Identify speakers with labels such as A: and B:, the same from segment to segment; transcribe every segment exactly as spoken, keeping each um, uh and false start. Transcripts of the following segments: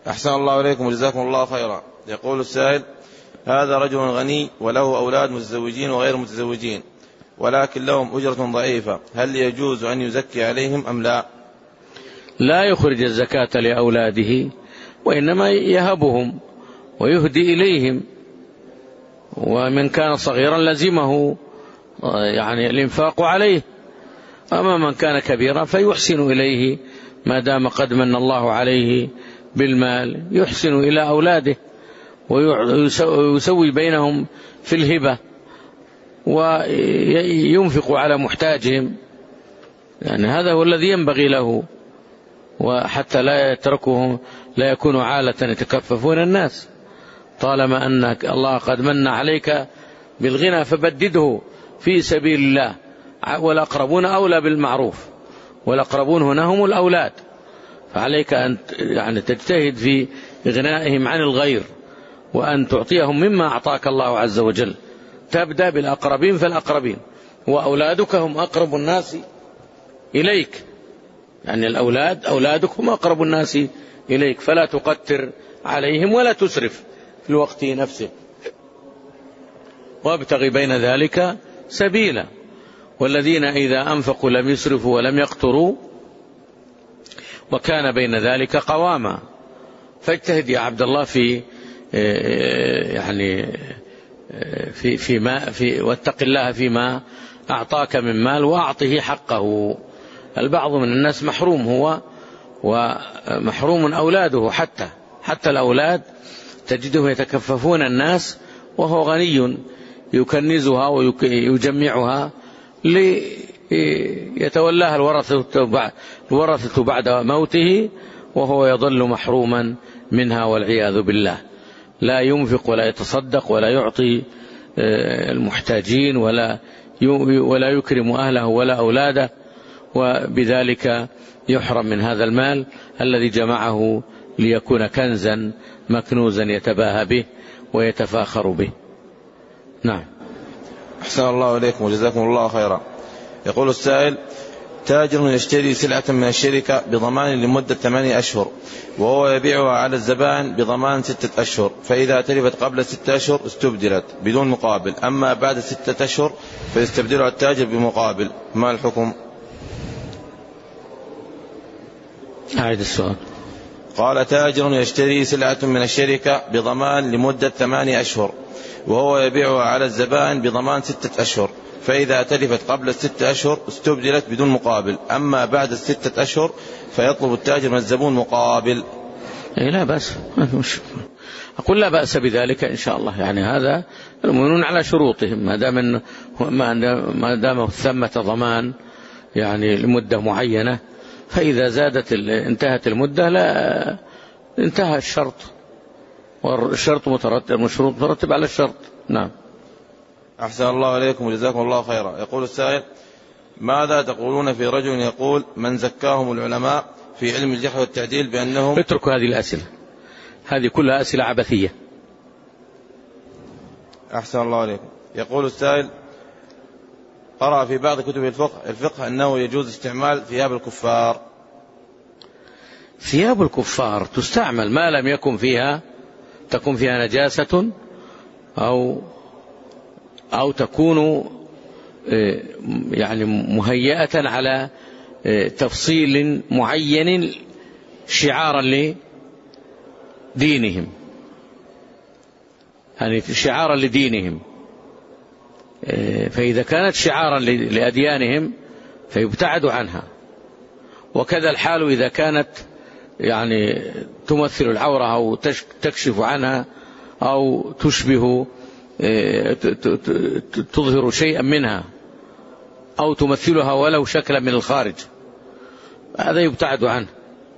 A: أحسن الله إليكم وجزاكم الله خيرا. يقول السائل: هذا رجل غني وله أولاد متزوجين وغير متزوجين ولكن لهم أجرة ضعيفة، هل يجوز أن يزكي عليهم أم لا؟
B: لا يخرج الزكاة لأولاده، وإنما يهبهم ويهدي إليهم، ومن كان صغيرا لزمه يعني الإنفاق عليه، أما من كان كبيرا فيحسن إليه ما دام قد من الله عليه بالمال، يحسن إلى أولاده ويسوي بينهم في الهبة وينفق على محتاجهم، يعني هذا هو الذي ينبغي له، وحتى لا يتركهم لا يكونوا عالة يتكففون الناس، طالما أن الله قد من عليك بالغنى فبدده في سبيل الله. والأقربون أولى بالمعروف، والأقربون هنا هم الأولاد، فعليك أن يعني تجتهد في إغنائهم عن الغير، وأن تعطيهم مما أعطاك الله عز وجل. تبدأ بالأقربين فالأقربين، وأولادك هم أقرب الناس إليك، يعني الأولاد أولادك هم أقرب الناس إليك، فلا تقتر عليهم ولا تسرف في الوقت نفسه، وابتغي بين ذلك سبيلا. والذين إذا أنفقوا لم يسرفوا ولم يقتروا وكان بين ذلك قواما. فاجتهد يا عبد الله في يعني في فيما في واتق الله فيما أعطاك من مال وأعطه حقه. البعض من الناس محروم هو ومحروم أولاده، حتى حتى الأولاد تجده يتكففون الناس وهو غني يكنزها ويجمعها ليتولاها الورثة بعد موته، وهو يظل محروما منها والعياذ بالله. لا ينفق ولا يتصدق ولا يعطي المحتاجين ولا ولا يكرم أهله ولا أولاده، وبذلك يحرم من هذا المال الذي جمعه ليكون كنزا مكنوزا يتباهى به ويتفاخر به. نعم.
A: أحسن الله إليكم وجزاكم الله خيرا. يقول السائل: تاجر يشتري سلعة من الشركة بضمان لمدة ثمانية أشهر وهو يبيعها على الزبائن بضمان ستة أشهر، فإذا تلفت قبل ستة أشهر استبدلت بدون مقابل، أما بعد ستة أشهر فيستبدلها التاجر بمقابل، ما الحكم؟
B: أعيد السؤال.
A: قال: تاجر يشتري سلعة من الشركة بضمان لمدة ثمانية أشهر وهو يبيعها على الزبائن بضمان ستة أشهر، فإذا تلفت قبل الستة أشهر استبدلت بدون مقابل، أما بعد الستة أشهر فيطلب التاجر من الزبون مقابل.
B: إيه لا بأس، أقول لا بأس بذلك إن شاء الله، يعني هذا المؤمنون على شروطهم، ما دام ما دام ثمة ضمان يعني لمدة معينة، فإذا زادت انتهت المدة لا انتهى الشرط، والشرط مترتب المشروط مترتب على الشرط. نعم.
A: أحسن الله إليكم وجزاكم الله خيرا. يقول السائل: ماذا تقولون في رجل يقول من زكاهم العلماء في علم الجرح والتعديل بأنهم...
B: اتركوا هذه الأسئلة، هذه كلها أسئلة عبثية.
A: أحسن الله إليكم. يقول السائل: قرأ في بعض كتب الفقه الفقه أنه يجوز استعمال ثياب الكفار.
B: ثياب الكفار تستعمل ما لم يكن فيها تكون فيها نجاسة أو أو تكون يعني مهيئة على تفصيل معين شعارا لدينهم، يعني شعارا لدينهم، فإذا كانت شعارا لأديانهم فيبتعد عنها. وكذا الحال إذا كانت يعني تمثل العورة أو تكشف عنها أو تشبه تظهر شيئا منها أو تمثلها ولو شكلا من الخارج، هذا يبتعد عنه،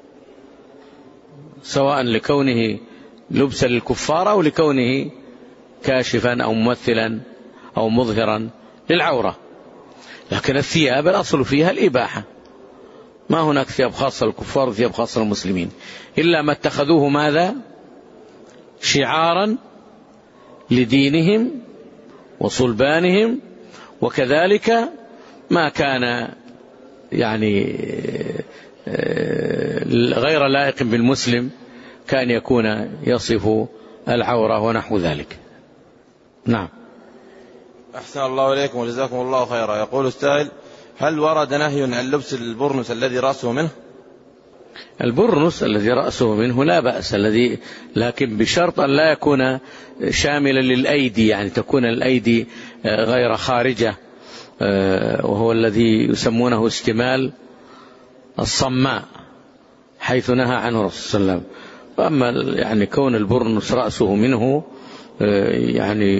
B: سواء لكونه لبسا للكفار أو لكونه كاشفا أو ممثلا أو مظهرا للعورة. لكن الثياب الأصل فيها الإباحة، ما هناك ثياب خاصة للكفار وثياب خاصة للمسلمين، إلا ما اتخذوه ماذا شعارا لدينهم وصلبانهم، وكذلك ما كان يعني غير لائق بالمسلم كان يكون يصف العورة ونحو ذلك. نعم.
A: أحسن الله إليكم وجزاكم الله خيرا. يقول السائل: هل ورد نهي عن لبس البرنس الذي رأسه منه؟
B: البرنس الذي رأسه منه لا بأس، الذي لكن بشرط أن لا يكون شاملا للأيدي، يعني تكون الأيدي غير خارجة، وهو الذي يسمونه استمال الصماء حيث نهى عنه الرسول صلى الله عليه وسلم. وأما يعني كون البرنس رأسه منه يعني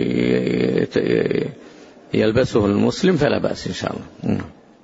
B: يلبسه المسلم فلا بأس إن شاء الله.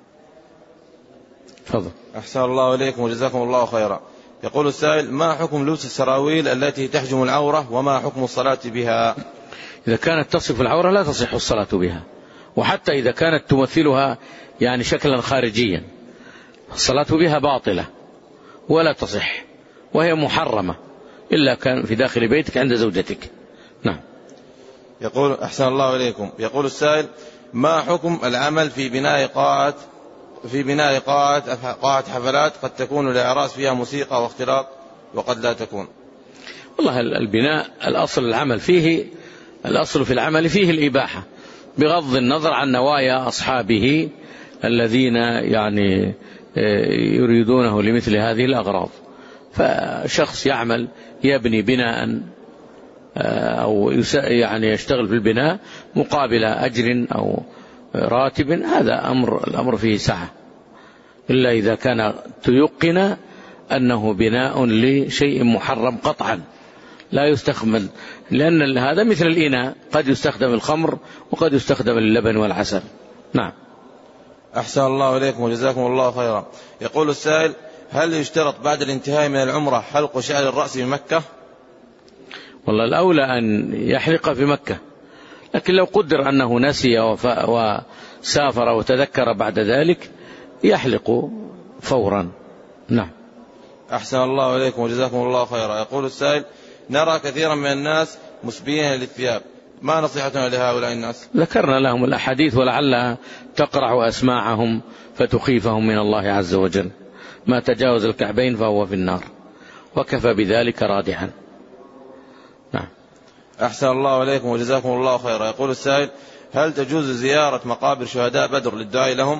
B: تفضل.
A: أحسن الله إليكم وجزاكم الله خيرا. يقول السائل: ما حكم لبس السراويل التي تحجم العورة، وما حكم الصلاة بها؟
B: إذا كانت تصف العورة لا تصح الصلاة بها، وحتى إذا كانت تمثلها يعني شكلا خارجيا الصلاة بها باطلة ولا تصح، وهي محرمة إلا كان في داخل بيتك عند زوجتك. نعم.
A: يقول: أحسن الله إليكم. يقول السائل: ما حكم العمل في بناء قاعة في بناء قاعة قاعة حفلات قد تكون لأعراس فيها موسيقى واختلاط وقد لا تكون؟
B: والله البناء الأصل العمل فيه الأصل في العمل فيه الإباحة، بغض النظر عن نوايا أصحابه الذين يعني يريدونه لمثل هذه الأغراض. فشخص يعمل يبني بناء أو يعني يشتغل في البناء مقابل أجر أو راتب، هذا أمر الأمر فيه سعة، إلا إذا كان تيقن أنه بناء لشيء محرم قطعا لا يستخدم، لأن هذا مثل الإناء قد يستخدم الخمر وقد يستخدم اللبن والعسل. نعم.
A: أحسن الله إليكم وجزاكم الله خيرا. يقول السائل: هل يشترط بعد الانتهاء من العمرة حلق شعر الرأس بمكة؟
B: والله الأولى أن يحلق في مكة، لكن لو قدر أنه نسي وسافر وتذكر بعد ذلك يحلق فورا. نعم.
A: أحسن الله إليكم وجزاكم الله خيرا. يقول السائل: نرى كثيرا من الناس مسبيين للثياب، ما نصيحتنا لهؤلاء الناس؟
B: ذكرنا لهم الأحاديث ولعلها تقرع أسماعهم فتخيفهم من الله عز وجل. ما تجاوز الكعبين فهو في النار، وكفى بذلك رادعا. نعم.
A: أحسن الله إليكم وجزاكم الله خيرا. يقول السائل: هل تجوز زيارة مقابر شهداء بدر للدعاء لهم؟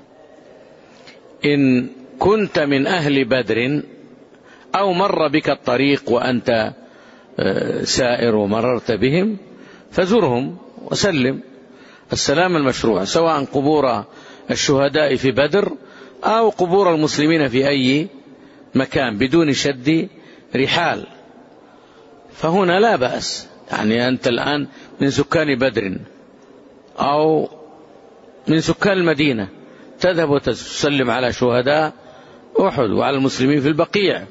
B: إن كنت من أهل بدر أو مر بك الطريق وأنت سائر ومررت بهم فزرهم وسلم. السلام المشروع، سواء قبور الشهداء في بدر أو قبور المسلمين في أي مكان بدون شد رحال، فهنا لا بأس. يعني أنت الآن من سكان بدر أو من سكان المدينة تذهب وتسلم على شهداء أحد وعلى المسلمين في البقيع،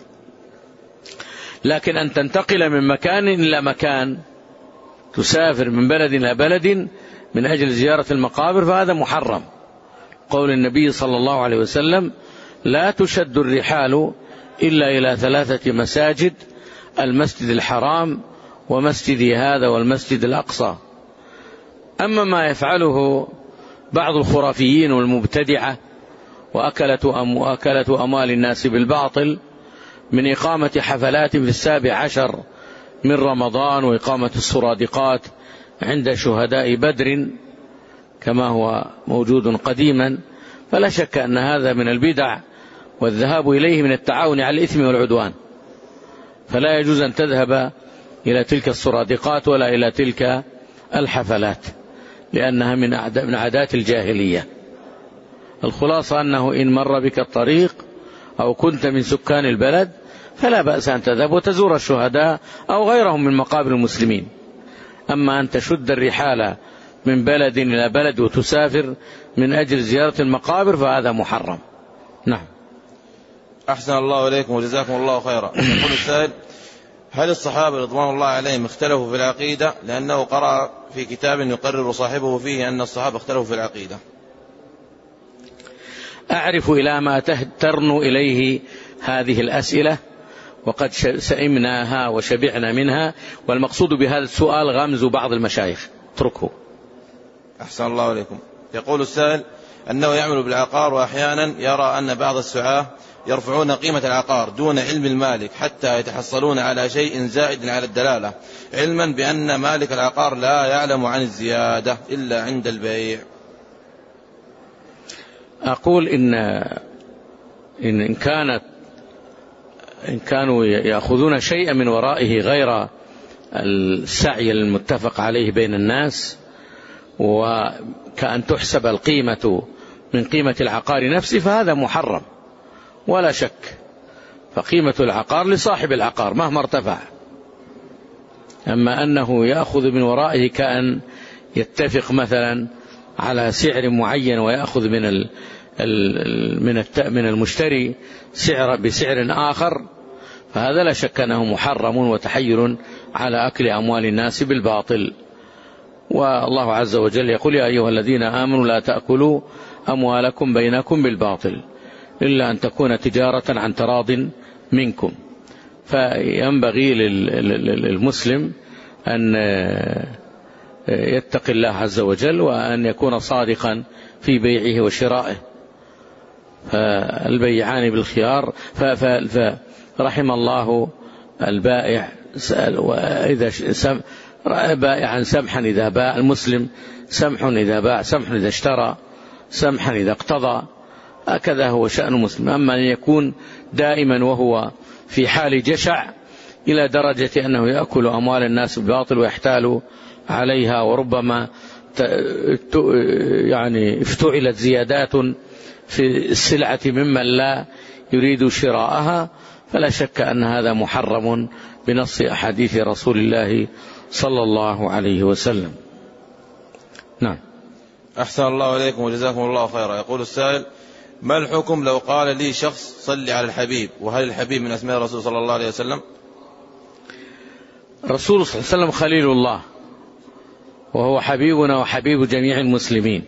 B: لكن أن تنتقل من مكان إلى مكان، تسافر من بلد إلى بلد من أجل زيارة المقابر، فهذا محرم. قول النبي صلى الله عليه وسلم: لا تشد الرحال إلا إلى ثلاثة مساجد: المسجد الحرام ومسجدي هذا والمسجد الأقصى. أما ما يفعله بعض الخرافيين والمبتدعة وأكلة أم وأكلة أموال الناس بالباطل من إقامة حفلات في السابع عشر من رمضان وإقامة السرادقات عند شهداء بدر كما هو موجود قديما، فلا شك أن هذا من البدع، والذهاب إليه من التعاون على الإثم والعدوان. فلا يجوز أن تذهب إلى تلك السرادقات ولا إلى تلك الحفلات، لأنها من عادات الجاهلية. الخلاصة أنه إن مر بك الطريق أو كنت من سكان البلد فلا بأس أن تذهب وتزور الشهداء أو غيرهم من مقابر المسلمين. أما أن تشد الرحالة من بلد إلى بلد وتسافر من أجل زيارة المقابر فهذا محرم. نعم.
A: أحسن الله إليكم وجزاكم الله خيرا. يقول السائل: هل الصحابة رضوان الله عليهم اختلفوا في العقيدة؟ لأنه قرأ في كتاب يقرر صاحبه فيه أن الصحابة اختلفوا في العقيدة.
B: أعرف إلى ما ترنو إليه هذه الأسئلة، وقد سئمناها وشبعنا منها، والمقصود بهذا السؤال غمز بعض المشايخ، اتركه.
A: أحسن الله عليكم. يقول السائل أنه يعمل بالعقار، وأحيانا يرى أن بعض السعاة يرفعون قيمة العقار دون علم المالك حتى يتحصلون على شيء زائد على الدلالة، علما بأن مالك العقار لا يعلم عن الزيادة إلا عند البيع.
B: أقول إن إن كانت إن كانوا يأخذون شيئا من ورائه غير السعي المتفق عليه بين الناس، وكأن تحسب القيمة من قيمة العقار نفسه، فهذا محرم ولا شك. فقيمة العقار لصاحب العقار مهما ارتفع. أما أنه يأخذ من ورائه كأن يتفق مثلا على سعر معين ويأخذ من ال من من المشتري سعر بسعر آخر، فهذا لا شك أنه محرم وتحيل على أكل أموال الناس بالباطل. والله عز وجل يقول: يا أيها الذين آمنوا لا تأكلوا أموالكم بينكم بالباطل إلا أن تكون تجارة عن تراض منكم. فينبغي للمسلم أن يتقي الله عز وجل وأن يكون صادقا في بيعه وشرائه. فالبيعان بالخيار. فرحم الله البائع وإذا سم بائعا سمحا إذا باع، المسلم سمح إذا باع، سمح إذا اشترى، سمحا إذا اقتضى. هكذا هو شأن المسلم. أما أن يكون دائما وهو في حال جشع إلى درجة أنه يأكل أموال الناس بالباطل ويحتال عليها، وربما يعني افتعلت زيادات في السلعة ممن لا يريد شراءها، فلا شك أن هذا محرم بنص أحاديث رسول الله صلى الله عليه وسلم. نعم.
A: أحسن الله إليكم وجزاكم الله خيرا. يقول السائل: ما الحكم لو قال لي شخص صلي على الحبيب، وهل الحبيب من أسماء الرسول صلى الله عليه وسلم؟
B: الرسول صلى الله عليه وسلم خليل الله، وهو حبيبنا وحبيب جميع المسلمين،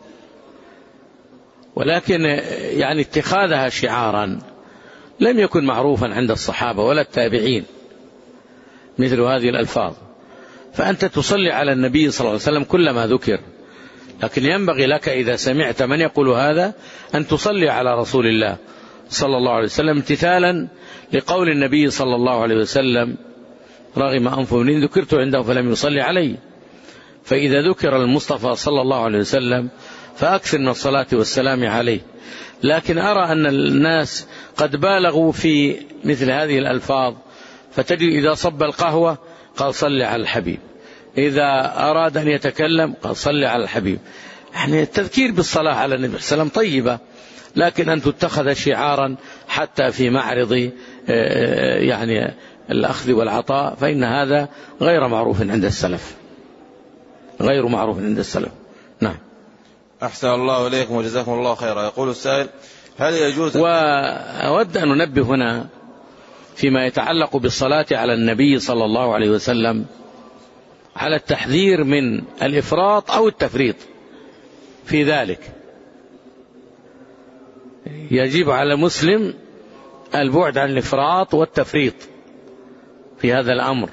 B: ولكن يعني اتخاذها شعارا لم يكن معروفا عند الصحابة ولا التابعين مثل هذه الألفاظ. فأنت تصلي على النبي صلى الله عليه وسلم كلما ذكر، لكن ينبغي لك إذا سمعت من يقول هذا أن تصلي على رسول الله صلى الله عليه وسلم امتثالا لقول النبي صلى الله عليه وسلم: رغم أنف من ذكرت عنده فلم يصلي عليه. فإذا ذكر المصطفى صلى الله عليه وسلم فأكثر من الصلاة والسلام عليه. لكن أرى أن الناس قد بالغوا في مثل هذه الألفاظ، فتجد إذا صب القهوة قال صلي على الحبيب، إذا أراد أن يتكلم قال صلي على الحبيب. يعني التذكير بالصلاة على النبي صلى الله عليه وسلم طيبة، لكن أن تتخذ شعارا حتى في معرض يعني الأخذ والعطاء، فإن هذا غير معروف عند السلف، غير معروف عند السلف. نعم.
A: أحسن الله إليكم وجزاكم الله خيرا. يقول السائل: هل يجوز؟
B: وأود أن ننبه هنا فيما يتعلق بالصلاة على النبي صلى الله عليه وسلم على التحذير من الإفراط أو التفريط في ذلك. يجب على المسلم البعد عن الإفراط والتفريط في هذا الأمر.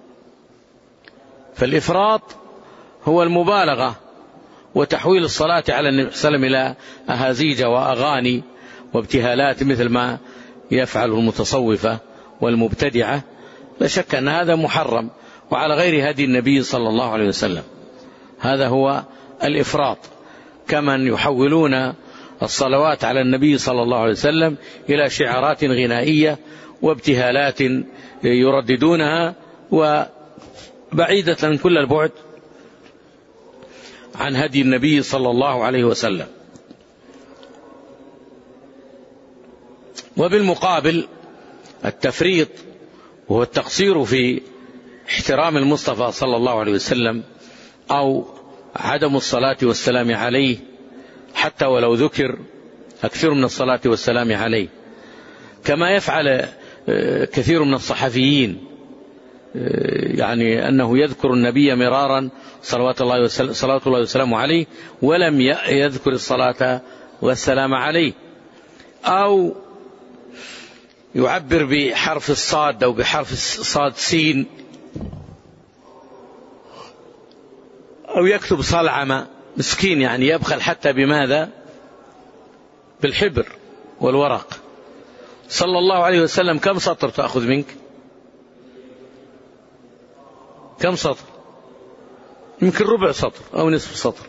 B: فالإفراط هو المبالغة وتحويل الصلاة على النبي صلى الله عليه وسلم إلى أهازيج وأغاني وابتهالات مثل ما يفعل المتصوفة والمبتدعة. لا شك أن هذا محرم وعلى غير هدي النبي صلى الله عليه وسلم. هذا هو الإفراط، كمن يحولون الصلوات على النبي صلى الله عليه وسلم إلى شعارات غنائية وابتهالات يرددونها، وبعيدة كل البعد عن هدي النبي صلى الله عليه وسلم. وبالمقابل التفريط وهو التقصير في احترام المصطفى صلى الله عليه وسلم أو عدم الصلاة والسلام عليه، حتى ولو ذكر أكثر من الصلاة والسلام عليه، كما يفعل كثير من الصحفيين، يعني أنه يذكر النبي مرارا صلوات الله وسلم صلوات الله وسلامه عليه ولم يذكر الصلاة والسلام عليه، أو يعبر بحرف الصاد أو بحرف الصاد سين، أو يكتب صلعمة مسكين، يعني يبخل حتى بماذا؟ بالحبر والورق. صلى الله عليه وسلم كم سطر تأخذ منك؟ كم سطر؟ يمكن ربع سطر أو نصف سطر،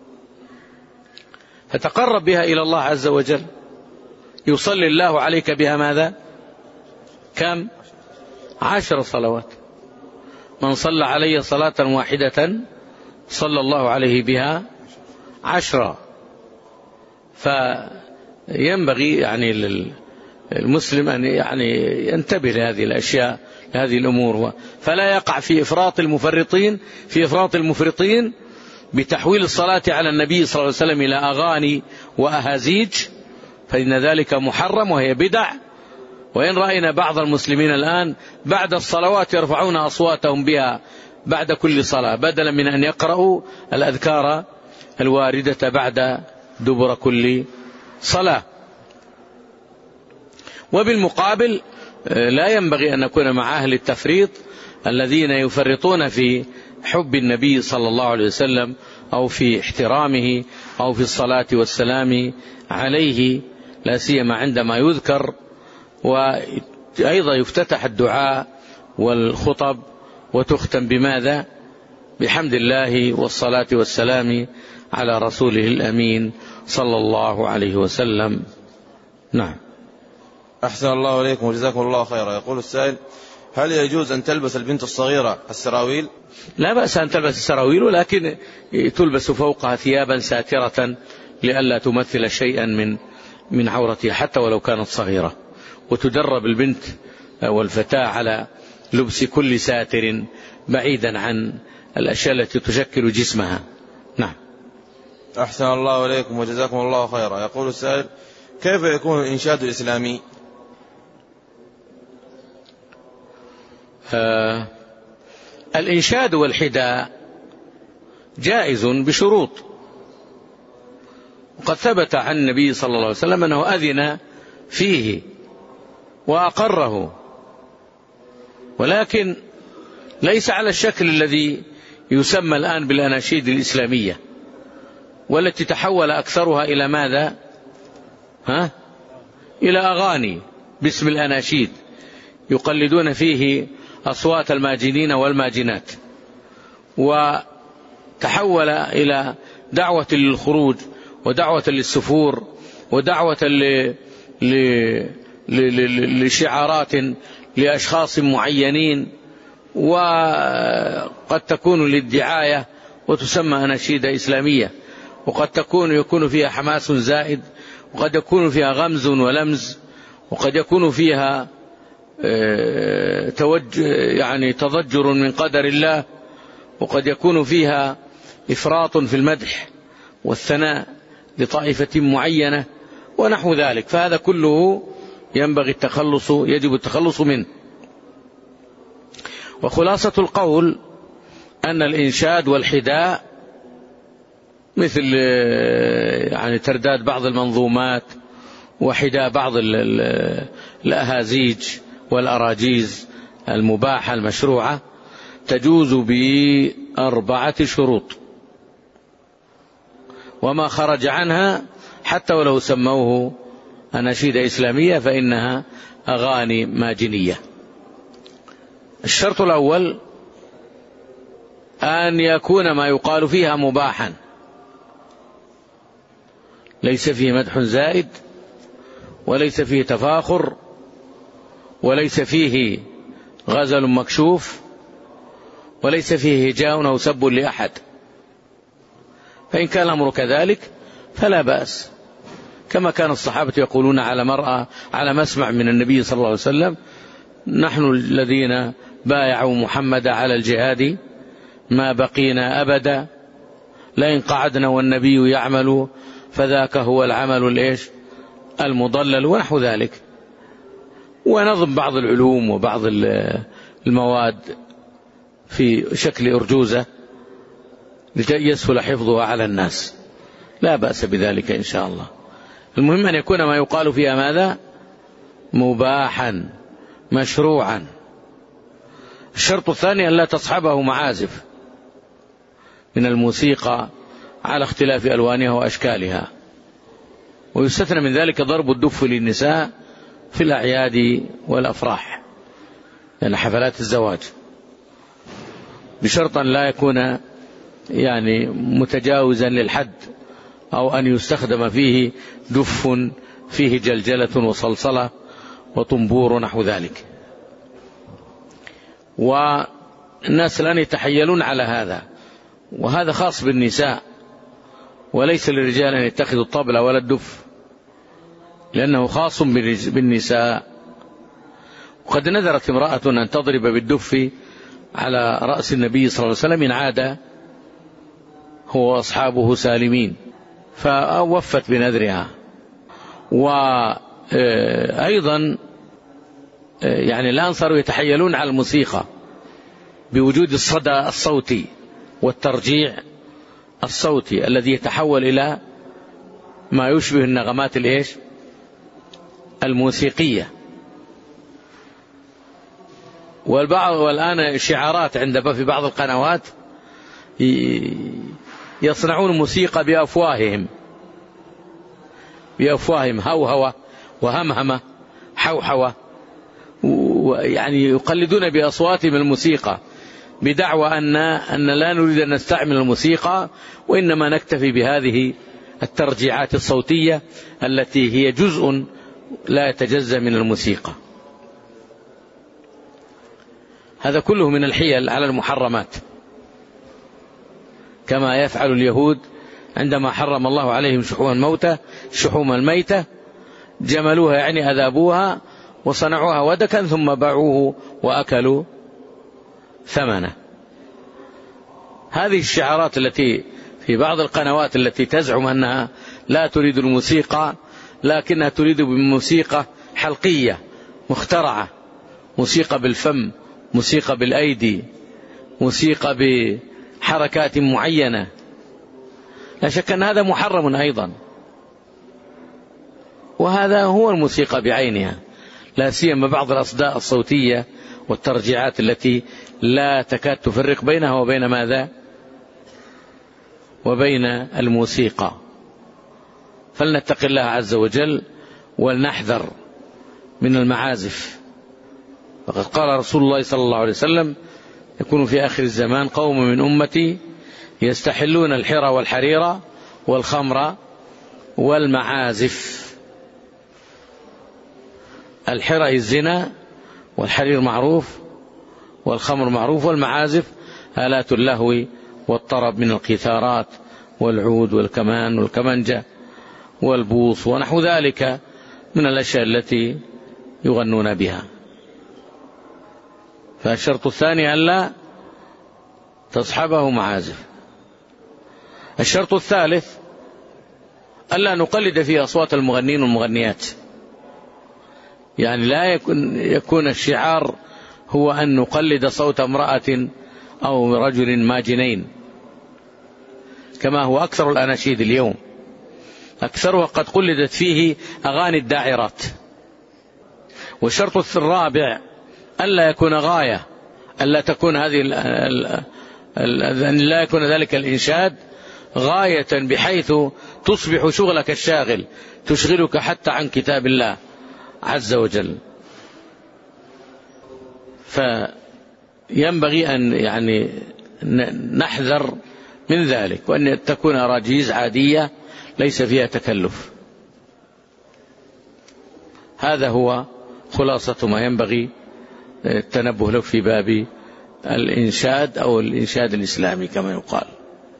B: فتقرب بها إلى الله عز وجل. يصلي الله عليك بها ماذا؟ كم؟ عشر صلوات. من صلى علي صلاة واحدة صلى الله عليه بها عشرة. فينبغي يعني للمسلم أن يعني ينتبه لهذه الأشياء، لهذه الأمور، فلا يقع في إفراط المفرطين في إفراط المفرطين بتحويل الصلاة على النبي صلى الله عليه وسلم إلى أغاني وأهازيج، فإن ذلك محرم وهي بدع. وإن رأينا بعض المسلمين الآن بعد الصلوات يرفعون أصواتهم بها بعد كل صلاة، بدلا من أن يقرأوا الأذكار الواردة بعد دبر كل صلاة. وبالمقابل لا ينبغي أن نكون مع أهل التفريط الذين يفرطون في حب النبي صلى الله عليه وسلم أو في احترامه أو في الصلاة والسلام عليه، لا سيما عندما يذكر. وأيضا يفتتح الدعاء والخطب وتختم بماذا؟ بحمد الله والصلاة والسلام على رسوله الأمين صلى الله عليه وسلم. نعم.
A: أحسن الله إليكم وجزاكم الله خيرا. يقول السائل: هل يجوز أن تلبس البنت الصغيرة السراويل؟
B: لا بأس أن تلبس السراويل، ولكن تلبس فوقها ثيابا ساترة لئلا تمثل شيئا من من عورتها حتى ولو كانت صغيرة. وتدرب البنت والفتاة على لبس كل ساتر بعيدا عن الأشياء التي تشكل جسمها. نعم.
A: أحسن الله إليكم وجزاكم الله خيرا. يقول السائل: كيف يكون الإنشاد الإسلامي؟
B: آه الإنشاد والحداء جائز بشروط، وقد ثبت عن النبي صلى الله عليه وسلم أنه أذن فيه وأقره، ولكن ليس على الشكل الذي يسمى الآن بالأناشيد الإسلامية، والتي تحول أكثرها إلى ماذا؟ ها؟ إلى أغاني باسم الأناشيد، يقلدون فيه أصوات الماجنين والماجنات، وتحول إلى دعوة للخروج ودعوة للسفور ودعوة لشعارات لأشخاص معينين، وقد تكون للدعاية وتسمى أناشيد إسلامية، وقد تكون يكون فيها حماس زائد، وقد يكون فيها غمز ولمز، وقد يكون فيها توج يعني تضجر من قدر الله، وقد يكون فيها إفراط في المدح والثناء لطائفة معينة ونحو ذلك. فهذا كله ينبغي التخلص يجب التخلص منه. وخلاصة القول أن الإنشاد والحداء مثل يعني ترداد بعض المنظومات وحداء بعض الأهازيج والأراجيز المباحة المشروعة تجوز بأربعة شروط، وما خرج عنها حتى ولو سموه أناشيد إسلامية فإنها أغاني ماجنية. الشرط الأول أن يكون ما يقال فيها مباحا، ليس فيه مدح زائد، وليس فيه تفاخر، وليس فيه غزل مكشوف، وليس فيه هجاء أو سب لأحد. فإن كان الأمر كذلك فلا بأس، كما كان الصحابة يقولون على مرأة على مسمع من النبي صلى الله عليه وسلم: نحن الذين بايعوا محمد على الجهاد ما بقينا أبدا، لئن قعدنا والنبي يعمل فذاك هو العمل الإيش المضلل، ونحو ذلك. ونظم بعض العلوم وبعض المواد في شكل أرجوزة ليسهل حفظها على الناس، لا بأس بذلك إن شاء الله. المهم أن يكون ما يقال فيها ماذا؟ مباحا مشروعا. الشرط الثاني أن لا تصحبه معازف من الموسيقى على اختلاف ألوانها وأشكالها، ويستثنى من ذلك ضرب الدف للنساء في الأعياد والأفراح، يعني حفلات الزواج، بشرط أن لا يكون يعني متجاوزا للحد، أو أن يستخدم فيه دف فيه جلجلة وصلصلة وطنبور نحو ذلك. والناس الآن يتحيلون على هذا، وهذا خاص بالنساء، وليس للرجال أن يتخذوا الطبلة ولا الدف، لأنه خاص بالنساء. وقد نذرت امرأة أن تضرب بالدف على رأس النبي صلى الله عليه وسلم إن عاد هو وأصحابه سالمين، فوفت بنذرها. وأيضا يعني الآن صاروا يتحيلون على الموسيقى بوجود الصدى الصوتي والترجيع الصوتي الذي يتحول إلى ما يشبه النغمات الإيش الموسيقية. والبعض والآن شعارات عند في بعض القنوات يصنعون موسيقى بأفواههم بأفواههم هوهوة وهمهمة حوحوة، ويعني يقلدون بأصواتهم الموسيقى بدعوى أن أن لا نريد أن نستعمل الموسيقى، وإنما نكتفي بهذه الترجيعات الصوتية التي هي جزء لا يتجزأ من الموسيقى. هذا كله من الحيل على المحرمات، كما يفعل اليهود عندما حرم الله عليهم شحوم الموتى شحوم الميتة، جملوها يعني أذابوها وصنعوها ودكا ثم باعوه وأكلوا ثمنه. هذه الشعارات التي في بعض القنوات التي تزعم أنها لا تريد الموسيقى، لكنها تريد بموسيقى حلقية مخترعة، موسيقى بالفم، موسيقى بالأيدي، موسيقى بحركات معينة، لا شك أن هذا محرم أيضا. وهذا هو الموسيقى بعينها، لا سيما بعض الأصداء الصوتية والترجيعات التي لا تكاد تفرق بينها وبين ماذا وبين الموسيقى. فلنتق الله عز وجل ولنحذر من المعازف. فقد قال رسول الله صلى الله عليه وسلم: يكون في آخر الزمان قوم من أمتي يستحلون الحرى والحرير والخمر والمعازف. الحرى الزنا، والحرير معروف، والخمر معروف، والمعازف آلات اللهو والطرب من القيثارات والعود والكمان والكمنجة والبوص ونحو ذلك من الأشياء التي يغنون بها. فالشرط الثاني ألا تصحبه معازف. الشرط الثالث ألا نقلد في أصوات المغنين والمغنيات، يعني لا يكون, يكون الشعار هو أن نقلد صوت امرأة أو رجل ماجنين، كما هو أكثر الأناشيد اليوم، أكثرها قد قلدت فيه أغاني الداعرات. والشرط الرابع ألا يكون غاية، ألا تكون هذه أن لا يكون ذلك الإنشاد غاية بحيث تصبح شغلك الشاغل، تشغلك حتى عن كتاب الله عز وجل. فينبغي أن يعني نحذر من ذلك، وأن تكون أراجيز عادية ليس فيها تكلف. هذا هو خلاصة ما ينبغي التنبه له في باب الإنشاد أو الإنشاد الإسلامي كما يقال.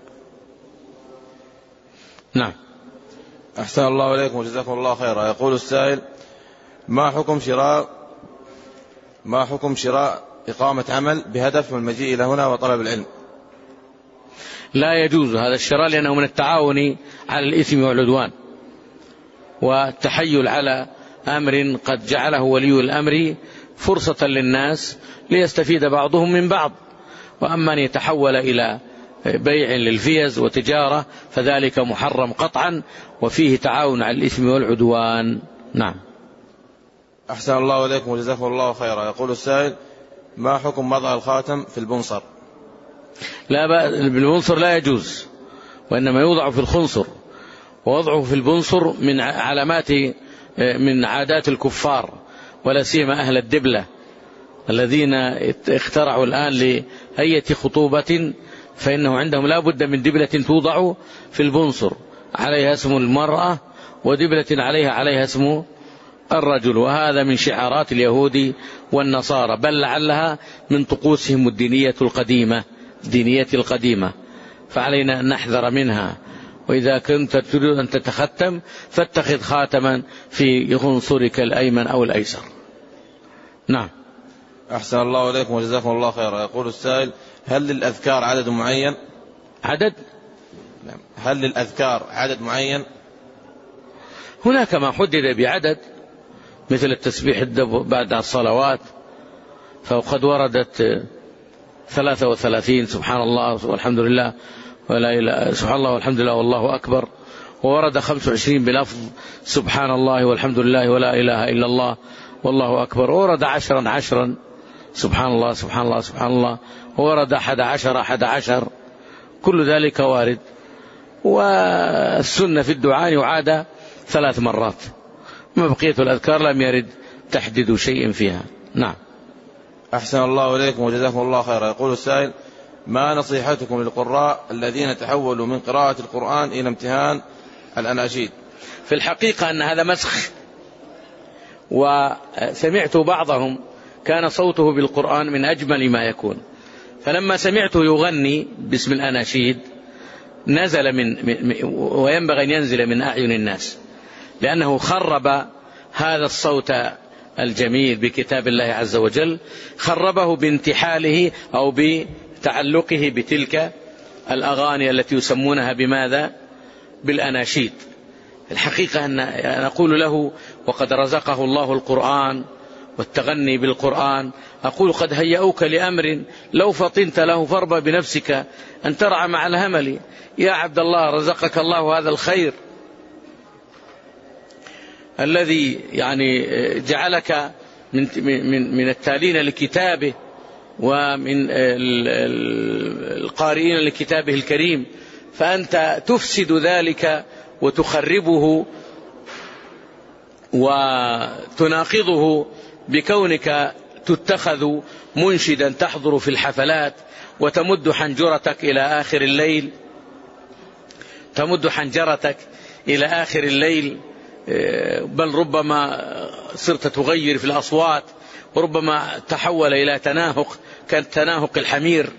B: نعم.
A: أحسن الله إليكم وجزاكم الله خيرا. يقول السائل: ما حكم شراء ما حكم شراء إقامة عمل بهدف من المجيء إلى هنا وطلب العلم؟
B: لا يجوز هذا الشراء، لأنه من التعاون على الإثم والعدوان والتحيل على أمر قد جعله ولي الأمر فرصة للناس ليستفيد بعضهم من بعض. وأما أن يتحول إلى بيع للفيز وتجارة فذلك محرم قطعا، وفيه تعاون على الإثم والعدوان. نعم.
A: أحسن الله إليكم وجزاكم الله خيرا. يقول السائل: ما حكم وضع الخاتم في البنصر؟
B: لا بأس، بالبنصر لا يجوز، وإنما يوضع في الخنصر، ووضعه في البنصر من علامات من عادات الكفار، ولا سيما أهل الدبلة الذين اخترعوا الآن لأية خطوبة فإنه عندهم لا بد من دبلة توضع في البنصر عليها اسم المرأة، ودبلة عليها عليها اسم الرجل، وهذا من شعارات اليهود والنصارى، بل لعلها من طقوسهم الدينية القديمة دينية القديمة، فعلينا أن نحذر منها. وإذا كنت تريد أن تتختم فاتخذ خاتما في خنصرك الأيمن أو الأيسر. نعم.
A: أحسن الله إليكم وجزاكم الله خيرا. يقول السائل: هل للأذكار عدد معين؟
B: عدد؟
A: هل للأذكار عدد معين؟
B: هناك ما حدد بعدد، مثل التسبيح بعد الصلوات، فقد وردت ثلاثة وثلاثين سبحان الله والحمد لله ولا إله سبحان الله والحمد لله والله أكبر، وورد خمس وعشرين بلفظ سبحان الله والحمد لله ولا إله إلا الله والله أكبر، وورد عشرا عشرا سبحان الله سبحان الله سبحان الله، وورد أحد عشر أحد عشر، كل ذلك وارد. والسنة في الدعاء يعاد ثلاث مرات، ما بقية الأذكار لم يرد تحديد شيء فيها. نعم.
A: أحسن الله إليكم وجزاكم الله خيرا. يقول السائل: ما نصيحتكم للقراء الذين تحولوا من قراءة القرآن إلى امتهان الأناشيد؟
B: في الحقيقة أن هذا مسخ، وسمعت بعضهم كان صوته بالقرآن من أجمل ما يكون، فلما سمعته يغني باسم الأناشيد نزل من, من وينبغي أن ينزل من أعين الناس، لأنه خرب هذا الصوت الجميل بكتاب الله عز وجل، خربه بانتحاله أو بتعلقه بتلك الأغاني التي يسمونها بماذا؟ بالأناشيد. الحقيقة أن نقول له وقد رزقه الله القرآن والتغني بالقرآن، أقول قد هيئوك لأمر لو فطنت له فاربى بنفسك أن ترعى مع الهمل. يا عبد الله رزقك الله هذا الخير الذي يعني جعلك من من من التالين لكتابه ومن القارئين لكتابه الكريم، فأنت تفسد ذلك وتخربه وتناقضه بكونك تتخذ منشدا تحضر في الحفلات وتمد حنجرتك إلى آخر الليل تمد حنجرتك إلى آخر الليل بل ربما صرت تغير في الأصوات، وربما تحول إلى تناهق كالتناهق الحمير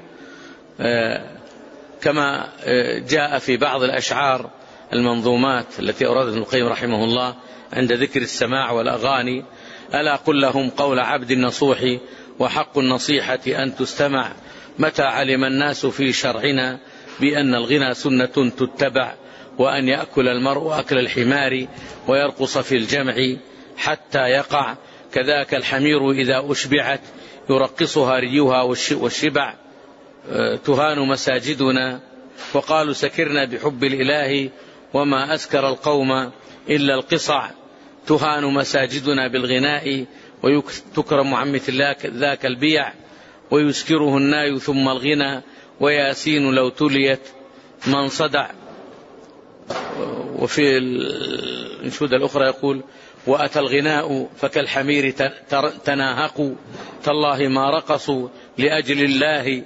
B: كما جاء في بعض الأشعار المنظومات التي أورادها ابن القيم رحمه الله عند ذكر السماع والأغاني: ألا قل لهم قول عبد النصوح وحق النصيحة أن تستمع، متى علم الناس في شرعنا بأن الغنى سنة تتبع، وأن يأكل المرء أكل الحمار ويرقص في الجمع حتى يقع، كذاك الحمير إذا أشبعت يرقصها ريوها والشبع، تهان مساجدنا وقالوا سكرنا بحب الإله وما أسكر القوم إلا القصع، تهان مساجدنا بالغناء وتكرم عن مثل ذاك البيع، ويسكره الناي ثم الغنى وياسين لو تليت من صدع. وفي الانشودة الأخرى يقول: وأتى الغناء فكالحمير تناهقوا، تالله ما رقصوا لأجل الله،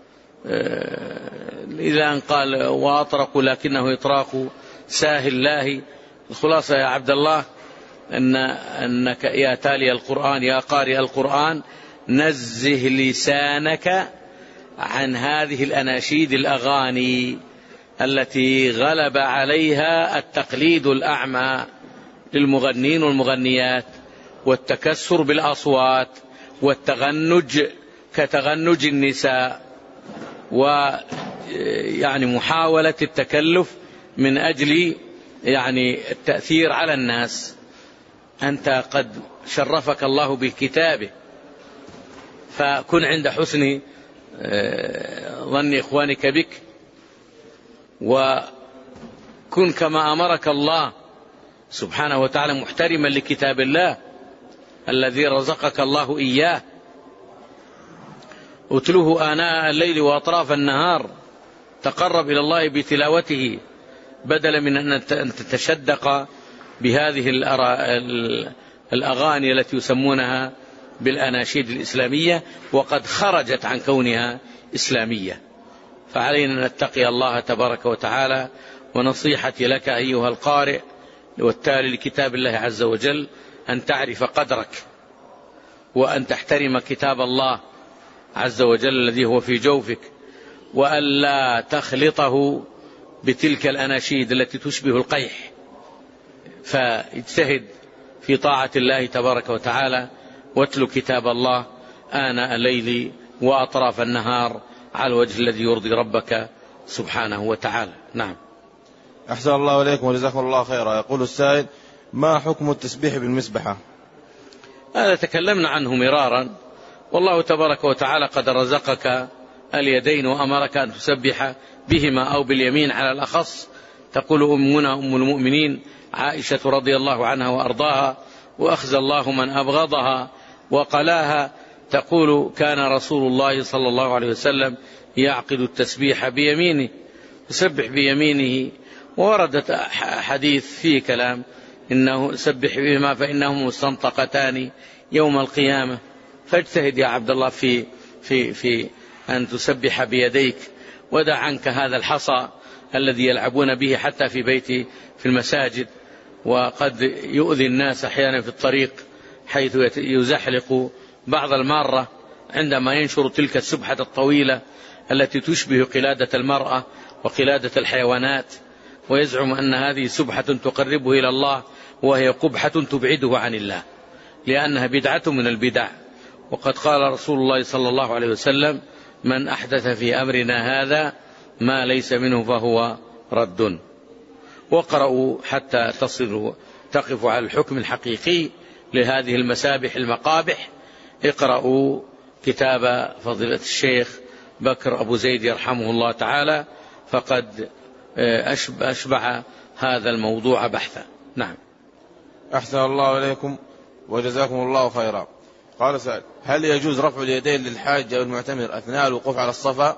B: إذا أن قال وأطرقوا لكنه إطراق ساهل الله. الخلاصة يا عبد الله أن أنك يا تالي القرآن يا قارئ القرآن نزه لسانك عن هذه الأناشيد الأغاني التي غلب عليها التقليد الأعمى للمغنين والمغنيات والتكسر بالأصوات والتغنج كتغنج النساء، ويعني محاولة التكلف من أجل يعني التأثير على الناس. أنت قد شرفك الله بكتابه، فكن عند حسن ظن إخوانك بك، وكن كما أمرك الله سبحانه وتعالى محترما لكتاب الله الذي رزقك الله إياه، أتلوه آناء الليل وأطراف النهار، تقرب إلى الله بتلاوته بدلا من أن تتشدق بهذه الأغاني التي يسمونها بالأناشيد الإسلامية وقد خرجت عن كونها إسلامية. فعلينا نتقي الله تبارك وتعالى. ونصيحتي لك أيها القارئ والتالي لكتاب الله عز وجل أن تعرف قدرك، وأن تحترم كتاب الله عز وجل الذي هو في جوفك، وأن لا تخلطه بتلك الأناشيد التي تشبه القيح. فاجتهد في طاعة الله تبارك وتعالى، واتل كتاب الله آناء الليل وأطراف النهار على الوجه الذي يرضي ربك سبحانه وتعالى. نعم.
A: أحسن الله إليكم وجزاكم الله خيرا. يقول السائل: ما حكم التسبيح بالمسبحة؟
B: هذا تكلمنا عنه مرارا، والله تبارك وتعالى قد رزقك اليدين وأمرك أن تسبح بهما أو باليمين على الأخص. تقول أمنا أم المؤمنين عائشة رضي الله عنها وأرضاها: وأخزى الله من أبغضها وقلاها. تقول: كان رسول الله صلى الله عليه وسلم يعقد التسبيح بيمينه، يسبح بيمينه. ووردت حديث فيه كلام: إنه سبح بهما فإنهم مستنطقتان يوم القيامة. فاجتهد يا عبد الله في, في, في أن تسبح بيديك، ودع عنك هذا الحصى الذي يلعبون به حتى في بيتي في المساجد، وقد يؤذي الناس أحيانا في الطريق حيث يزحلق بعض المارة عندما ينشر تلك السبحة الطويلة التي تشبه قلادة المرأة وقلادة الحيوانات، ويزعم أن هذه سبحة تقربه إلى الله، وهي قبحة تبعده عن الله، لأنها بدعة من البدع. وقد قال رسول الله صلى الله عليه وسلم: من أحدث في أمرنا هذا ما ليس منه فهو رد. وقرأوا حتى تصلوا تقف على الحكم الحقيقي لهذه المسابح المقابح. اقرأوا كتاب فضيلة الشيخ بكر أبو زيد يرحمه الله تعالى، فقد أشبع هذا الموضوع بحثا. نعم.
A: أحسن الله إليكم وجزاكم الله خيرا. قال سائل: هل يجوز رفع اليدين للحاج أو المعتمر أثناء الوقوف على الصفا؟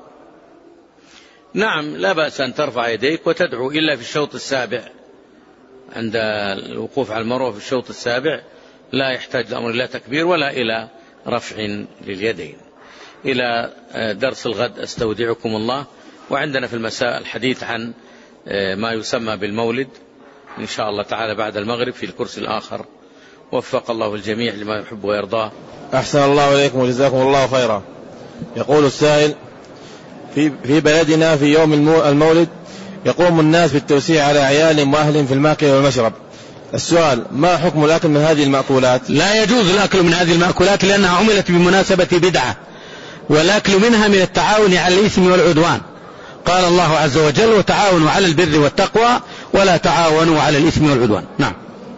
B: نعم، لا بأس أن ترفع يديك وتدعو، إلا في الشوط السابع عند الوقوف على المروة. في الشوط السابع لا يحتاج الأمر لا تكبير ولا إلى رفع لليدين. إلى درس الغد أستودعكم الله. وعندنا في المساء الحديث عن ما يسمى بالمولد إن شاء الله تعالى بعد المغرب في الكرسي الآخر. وفق الله الجميع لما يحب ويرضاه.
A: أحسن الله إليكم وجزاكم الله خيرا. يقول السائل: في في بلدنا في يوم المولد يقوم الناس بالتوسيع على عيالهم وأهلهم في الماكل والمشرب. السؤال: ما حكم الأكل من هذه المأكولات؟
C: لا يجوز الأكل من هذه المأكولات، لأنها عملت بمناسبة بدعة، والأكل منها من التعاون على الإثم والعدوان. قال الله عز وجل: وتعاونوا على البر والتقوى ولا تعاونوا على الإثم والعدوان. نعم.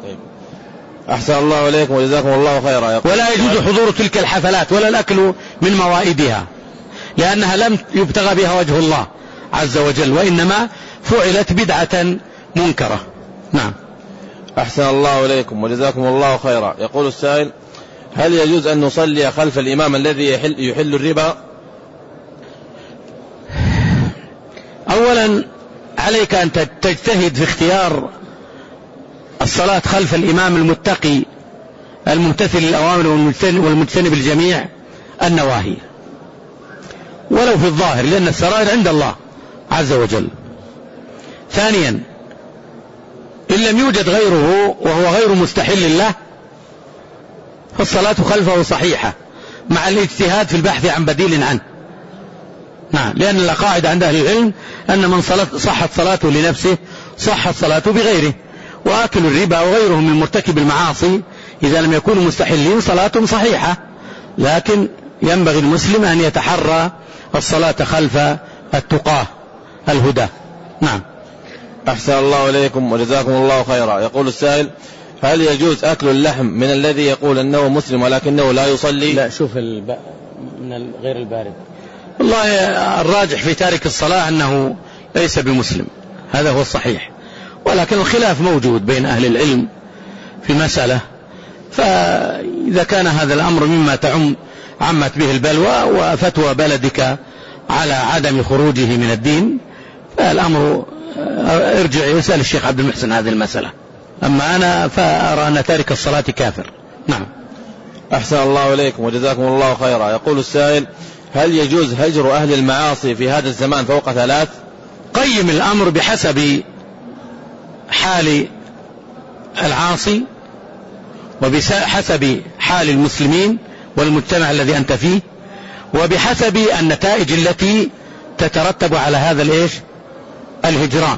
A: أحسن الله إليكم وجزاكم الله خيرا.
C: ولا يجوز حضور تلك الحفلات ولا الأكل من موائدها، لأنها لم يبتغى بها وجه الله عز وجل، وإنما فعلت بدعة منكرة. نعم.
A: أحسن الله إليكم وجزاكم الله خيرا. يقول السائل: هل يجوز أن نصلي خلف الإمام الذي يحل, يحل الربا؟
C: أولا عليك أن تجتهد في اختيار الصلاة خلف الإمام المتقي الممتثل للأوامر والمجتنب الجميع النواهي، ولو في الظاهر، لأن السرائر عند الله عز وجل. ثانيا، إن لم يوجد غيره وهو غير مستحل له فالصلاة خلفه صحيحة، مع الاجتهاد في البحث عن بديل عنه. نعم، لأن القاعدة عند أهل العلم أن من صحت صلاته لنفسه صحت صلاته بغيره. وآكل الربا وغيرهم من مرتكب المعاصي إذا لم يكونوا مستحلين صلاتهم صحيحة، لكن ينبغي المسلم أن يتحرى الصلاة خلف التقاه الهدى. نعم.
A: أحسن الله إليكم وجزاكم الله خيرا. يقول السائل: هل يجوز أكل اللحم من الذي يقول أنه مسلم ولكنه لا يصلي؟
C: لا، شوف الب... من غير البارد. والله الراجح في تارك الصلاة أنه ليس بمسلم، هذا هو الصحيح، ولكن الخلاف موجود بين أهل العلم في مسألة. فإذا كان هذا الأمر مما تعم عمت به البلوى وفتوى بلدك على عدم خروجه من الدين، فالأمر ارجع يسأل الشيخ عبد المحسن هذه المسألة. أما أنا فأرى أن تارك الصلاة كافر. نعم.
A: أحسن الله إليكم وجزاكم الله خيرا. يقول السائل: هل يجوز هجر أهل المعاصي في هذا الزمان فوق ثلاث؟
C: قيم الأمر بحسب حال العاصي وبحسب حال المسلمين والمجتمع الذي أنت فيه، وبحسب النتائج التي تترتب على هذا الإيش الهجران،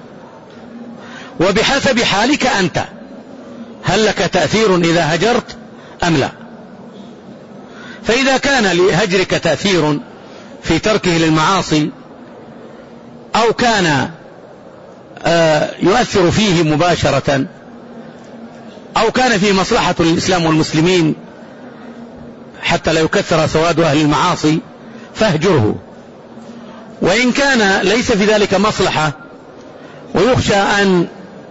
C: وبحسب حالك أنت، هل لك تأثير إذا هجرت أم لا؟ فإذا كان لهجرك تأثير في تركه للمعاصي، أو كان يؤثر فيه مباشرة، أو كان فيه مصلحة للإسلام والمسلمين حتى لا يكثر سواد أهل المعاصي، فاهجره. وإن كان ليس في ذلك مصلحة ويخشى أن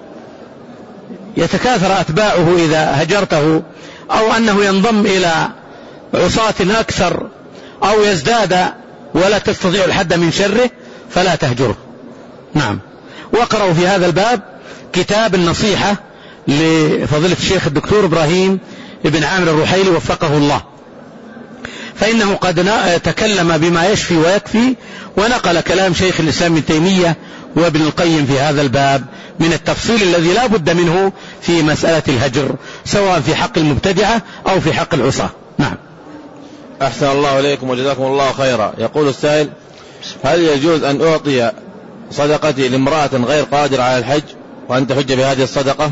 C: يتكاثر أتباعه إذا هجرته، أو أنه ينضم إلى عصاة أكثر أو يزداد ولا تستطيع الحد من شره، فلا تهجره. نعم. واقرأوا في هذا الباب كتاب النصيحة لفضيلة الشيخ الدكتور إبراهيم ابن عامر الرحيلي وفقه الله، فإنه قد تكلم بما يشفي ويكفي، ونقل كلام شيخ الإسلام ابن تيمية وابن القيم في هذا الباب من التفصيل الذي لا بد منه في مسألة الهجر، سواء في حق المبتدعة أو في حق العصاة. نعم.
A: أحسن الله إليكم وجزاكم الله خيرا. يقول السائل: هل يجوز أن أعطي صدقتي لامرأة غير قادرة على الحج وأن تحج بهذه الصدقة؟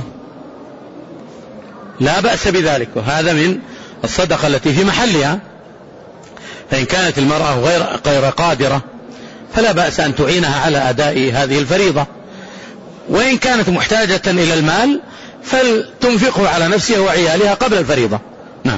C: لا بأس بذلك، وهذا من الصدقة التي في محلها. فإن كانت المرأة غير غير قادرة فلا بأس أن تعينها على أداء هذه الفريضة، وإن كانت محتاجة إلى المال فلتنفقه على نفسها وعيالها قبل الفريضة. نعم.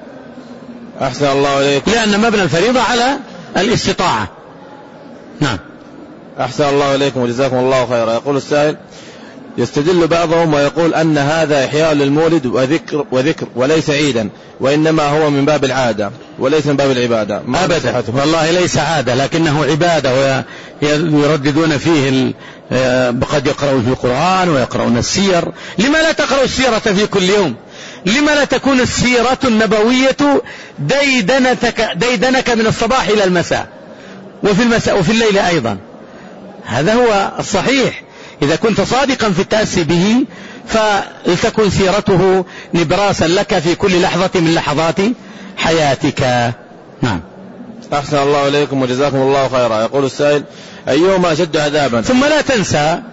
A: أحسن الله إليكم.
C: لأن مبنى الفريضة على الاستطاعة. نعم.
A: أحسن الله إليكم وجزاكم الله خيرا. يقول السائل: يستدل بعضهم ويقول أن هذا إحياء للمولد وذكر, وذكر وليس عيدا، وإنما هو من باب العادة وليس من باب العبادة.
C: أبدا، والله ليس عادة لكنه عبادة، ويرددون فيه قد يقرؤون في القرآن ويقرؤون السير. لما لا تقرأوا السيرة في كل يوم؟ لما لا تكون السيرة النبوية ديدنتك, ديدنك من الصباح إلى المساء، وفي المساء وفي الليل أيضا؟ هذا هو الصحيح. إذا كنت صادقا في التأسي به فلتكن سيرته نبراسا لك في كل لحظة من لحظات حياتك. نعم.
A: أحسن الله إليكم وجزاكم الله خيرا. يقول السائل: أيهما أشد عذابا؟
C: ثم لا تنسى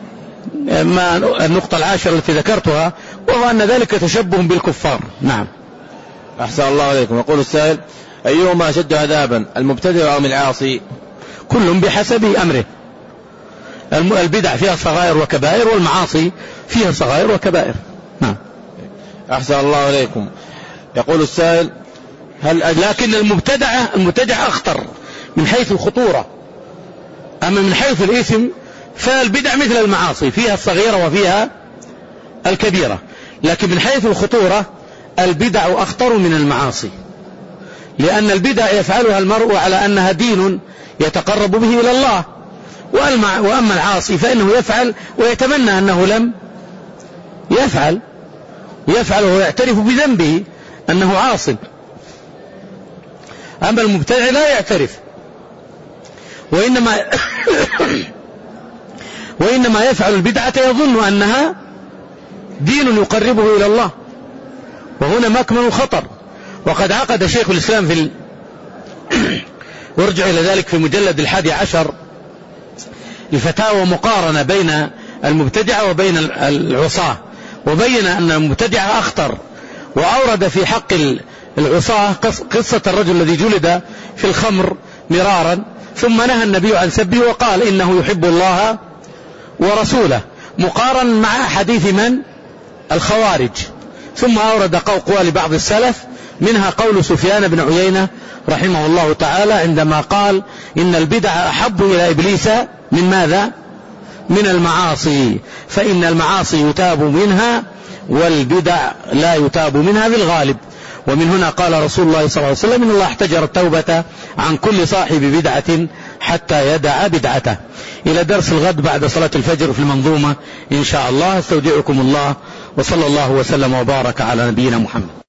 C: ما النقطة العاشرة التي ذكرتها، وهو أن ذلك تشبه بالكفار. نعم.
A: أحسن الله إليكم. يقول السائل: أيهما أشد عذابا، المبتدع أو العاصي؟
C: كل بحسب أمره. البدع فيها صغائر وكبائر، والمعاصي فيها صغائر وكبائر. نعم.
A: أحسن الله إليكم. يقول السائل:
C: هل أج... لكن المبتدعة المبتدع أخطر من حيث الخطورة، أما من حيث الإثم فالبدع مثل المعاصي فيها الصغيرة وفيها الكبيرة، لكن من حيث الخطورة البدع أخطر من المعاصي، لأن البدع يفعلها المرء على أنها دين يتقرب به إلى الله، وأما العاصي فإنه يفعل ويتمنى أنه لم يفعل، يفعل ويعترف بذنبه أنه عاصي. أما المبتدع لا يعترف، وإنما وإنما يفعل البدعة يظن أنها دين يقربه إلى الله، وهنا مكمن الخطر. وقد عقد شيخ الإسلام في ال... وارجع إلى ذلك في مجلد الحادي عشر الفتاوى مقارنة بين المبتدعة وبين العصاة، وبين أن المبتدعة أخطر، وأورد في حق العصاة قصة الرجل الذي جلد في الخمر مرارا، ثم نهى النبي عن سبه وقال إنه يحب الله ورسوله، مقارن مع حديث من؟ الخوارج. ثم أورد قول بعض السلف، منها قول سفيان بن عيينة رحمه الله تعالى عندما قال إن البدع أحب إلى إبليس من ماذا؟ من المعاصي، فإن المعاصي يتاب منها والبدع لا يتاب منها بالغالب. ومن هنا قال رسول الله صلى الله عليه وسلم إن الله احتجر التوبة عن كل صاحب بدعة حتى يدع بدعته. إلى درس الغد بعد صلاة الفجر في المنظومة إن شاء الله. استودعكم الله، وصلى الله وسلم وبارك على نبينا محمد.